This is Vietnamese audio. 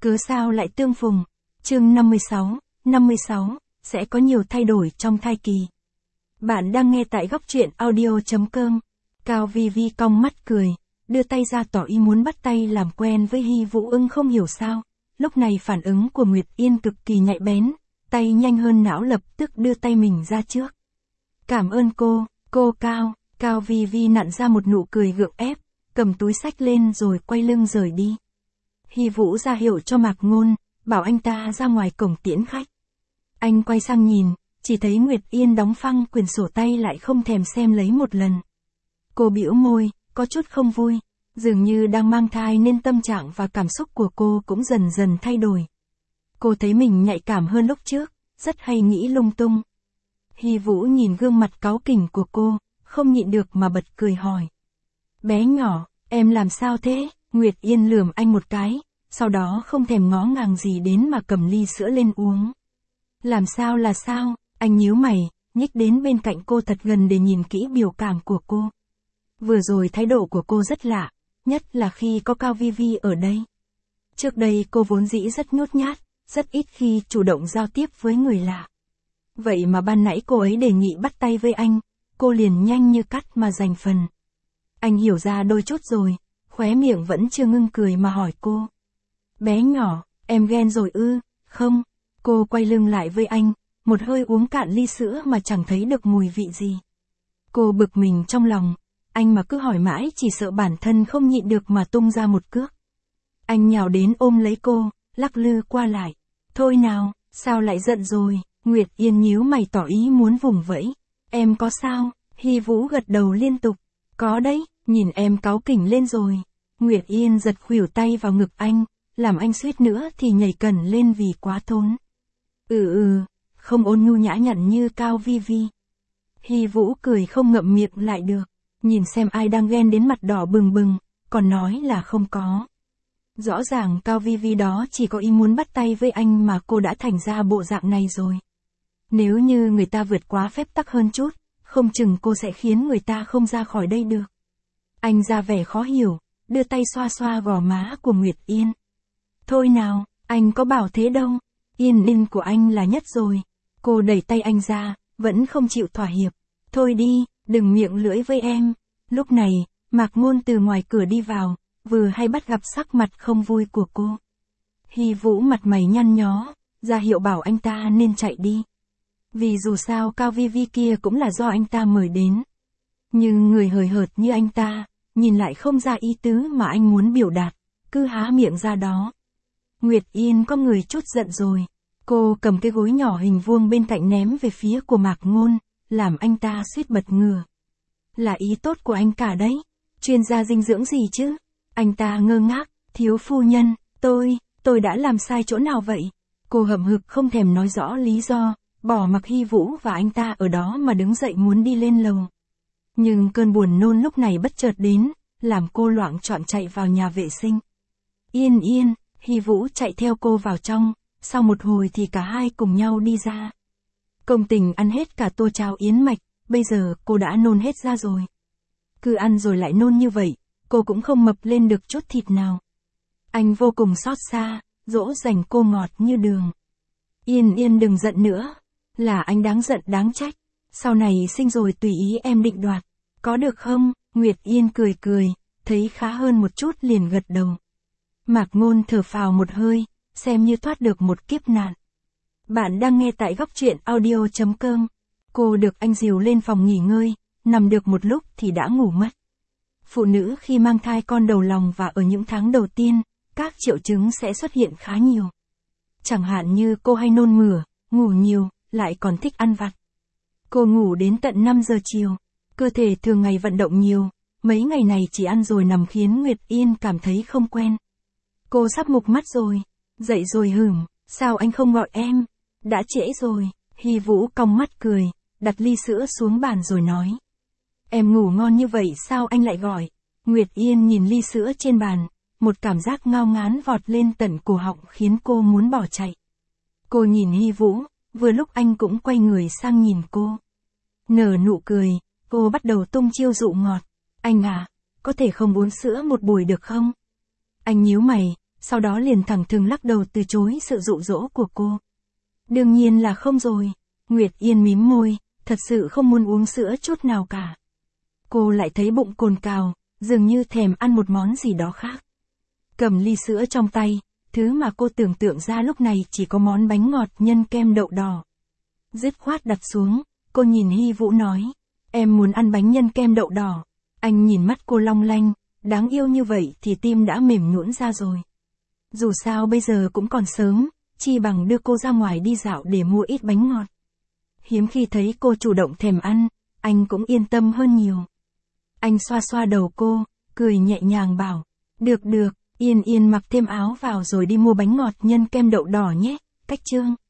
Cớ sao lại tương phùng? Chương 56, sẽ có nhiều thay đổi trong thai kỳ. Bạn đang nghe tại góc truyện audio.com. Cao Vi Vi cong mắt cười, đưa tay ra tỏ ý muốn bắt tay làm quen với Hy Vũ Ưng. không hiểu sao. Lúc này phản ứng của Nguyệt Yên cực kỳ nhạy bén, tay nhanh hơn não lập tức đưa tay mình ra trước. Cảm ơn cô Cao. Cao Vi Vi nặn ra một nụ cười gượng ép, cầm túi xách lên rồi quay lưng rời đi. Hy Vũ ra hiệu cho Mạc Ngôn, bảo anh ta ra ngoài cổng tiễn khách. Anh quay sang nhìn, chỉ thấy Nguyệt Yên đóng phăng quyển sổ tay lại không thèm xem lấy một lần. Cô bĩu môi, có chút không vui, dường như đang mang thai nên tâm trạng và cảm xúc của cô cũng dần dần thay đổi. Cô thấy mình nhạy cảm hơn lúc trước, rất hay nghĩ lung tung. Hy Vũ nhìn gương mặt cáu kỉnh của cô, không nhịn được mà bật cười hỏi. Bé nhỏ, em làm sao thế? Nguyệt Yên lườm anh một cái, sau đó không thèm ngó ngàng gì đến mà cầm ly sữa lên uống. Làm sao là sao? Anh nhíu mày, nhích đến bên cạnh cô thật gần để nhìn kỹ biểu cảm của cô. Vừa rồi thái độ của cô rất lạ, nhất là khi có Cao Vi Vi ở đây. Trước đây cô vốn dĩ rất nhút nhát, rất ít khi chủ động giao tiếp với người lạ. Vậy mà ban nãy cô ấy đề nghị bắt tay với anh, cô liền nhanh như cắt mà giành phần. Anh hiểu ra đôi chút rồi, khóe miệng vẫn chưa ngưng cười mà hỏi cô. Bé nhỏ, em ghen rồi ư? Không. Cô quay lưng lại với anh, một hơi uống cạn ly sữa mà chẳng thấy được mùi vị gì. Cô bực mình trong lòng, anh mà cứ hỏi mãi chỉ sợ bản thân không nhịn được mà tung ra một cước. Anh nhào đến ôm lấy cô, lắc lư qua lại. Thôi nào, sao lại giận rồi? Nguyệt Yên nhíu mày tỏ ý muốn vùng vẫy. Em có sao? Hy Vũ gật đầu liên tục. Có đấy, nhìn em cáu kỉnh lên rồi. Nguyệt Yên giật khuỷu tay vào ngực anh, làm anh suýt nữa thì nhảy cẩn lên vì quá thốn. Không ôn nhu nhã nhặn như Cao Vi Vi. Hy Vũ cười không ngậm miệng lại được, nhìn xem ai đang ghen đến mặt đỏ bừng bừng, còn nói là không có. Rõ ràng Cao Vi Vi đó chỉ có ý muốn bắt tay với anh mà cô đã thành ra bộ dạng này rồi. Nếu như người ta vượt quá phép tắc hơn chút, không chừng cô sẽ khiến người ta không ra khỏi đây được. Anh ra vẻ khó hiểu, đưa tay xoa xoa gò má của Nguyệt Yên. Thôi nào, anh có bảo thế đâu, Yên của anh là nhất rồi. Cô đẩy tay anh ra, vẫn không chịu thỏa hiệp. Thôi đi, đừng miệng lưỡi với em. Lúc này, Mạc Ngôn từ ngoài cửa đi vào, vừa hay bắt gặp sắc mặt không vui của cô. Hy Vũ mặt mày nhăn nhó, ra hiệu bảo anh ta nên chạy đi. Vì dù sao Cao Vi Vi kia cũng là do anh ta mời đến. Nhưng người hời hợt như anh ta, nhìn lại không ra ý tứ mà anh muốn biểu đạt, cứ há miệng ra đó. Nguyệt Yên có người chút giận rồi. Cô cầm cái gối nhỏ hình vuông bên cạnh ném về phía của Mạc Ngôn, làm anh ta suýt bật ngửa. Là ý tốt của anh cả đấy. Chuyên gia dinh dưỡng gì chứ? Anh ta ngơ ngác, thiếu phu nhân, tôi đã làm sai chỗ nào vậy? Cô hậm hực không thèm nói rõ lý do, bỏ mặc Hy Vũ và anh ta ở đó mà đứng dậy muốn đi lên lầu. Nhưng cơn buồn nôn lúc này bất chợt đến, làm cô loạng choạng chạy vào nhà vệ sinh. Yên, Hy Vũ chạy theo cô vào trong, sau một hồi thì cả hai cùng nhau đi ra. Công Tình ăn hết cả tô cháo yến mạch, bây giờ cô đã nôn hết ra rồi. Cứ ăn rồi lại nôn như vậy, cô cũng không mập lên được chút thịt nào. Anh vô cùng xót xa, dỗ dành cô ngọt như đường. Yên đừng giận nữa, là anh đáng giận đáng trách. Sau này sinh rồi tùy ý em định đoạt, có được không? Nguyệt Yên cười, thấy khá hơn một chút liền gật đầu. Mạc Ngôn thở phào một hơi, xem như thoát được một kiếp nạn. Bạn đang nghe tại góc truyện audio.com. Cô được anh dìu lên phòng nghỉ ngơi, nằm được một lúc thì đã ngủ mất. Phụ nữ khi mang thai con đầu lòng và ở những tháng đầu tiên, các triệu chứng sẽ xuất hiện khá nhiều. Chẳng hạn như cô hay nôn mửa, ngủ nhiều, lại còn thích ăn vặt. Cô ngủ đến tận 5 giờ chiều, cơ thể thường ngày vận động nhiều, mấy ngày này chỉ ăn rồi nằm khiến Nguyệt Yên cảm thấy không quen. Cô sắp mục mắt rồi, dậy rồi hửng, sao anh không gọi em? Đã trễ rồi. Hy Vũ cong mắt cười, đặt ly sữa xuống bàn rồi nói. Em ngủ ngon như vậy sao anh lại gọi? Nguyệt Yên nhìn ly sữa trên bàn, một cảm giác ngao ngán vọt lên tận cổ họng khiến cô muốn bỏ chạy. Cô nhìn Hy Vũ, vừa lúc anh cũng quay người sang nhìn cô. Nở nụ cười, cô bắt đầu tung chiêu dụ ngọt. Anh à, có thể không uống sữa một buổi được không? Anh nhíu mày, sau đó liền thẳng thừng lắc đầu từ chối sự dụ dỗ của cô. Đương nhiên là không rồi. Nguyệt Yên mím môi, thật sự không muốn uống sữa chút nào cả. Cô lại thấy bụng cồn cào, dường như thèm ăn một món gì đó khác. Cầm ly sữa trong tay, thứ mà cô tưởng tượng ra lúc này chỉ có món bánh ngọt nhân kem đậu đỏ. Dứt khoát đặt xuống, cô nhìn Hy Vũ nói, em muốn ăn bánh nhân kem đậu đỏ. Anh nhìn mắt cô long lanh, đáng yêu như vậy thì tim đã mềm nhũn ra rồi. Dù sao bây giờ cũng còn sớm, chi bằng đưa cô ra ngoài đi dạo để mua ít bánh ngọt. Hiếm khi thấy cô chủ động thèm ăn, anh cũng yên tâm hơn nhiều. Anh xoa xoa đầu cô, cười nhẹ nhàng bảo, được được, Yên Yên mặc thêm áo vào rồi đi mua bánh ngọt nhân kem đậu đỏ nhé, Cách Trương.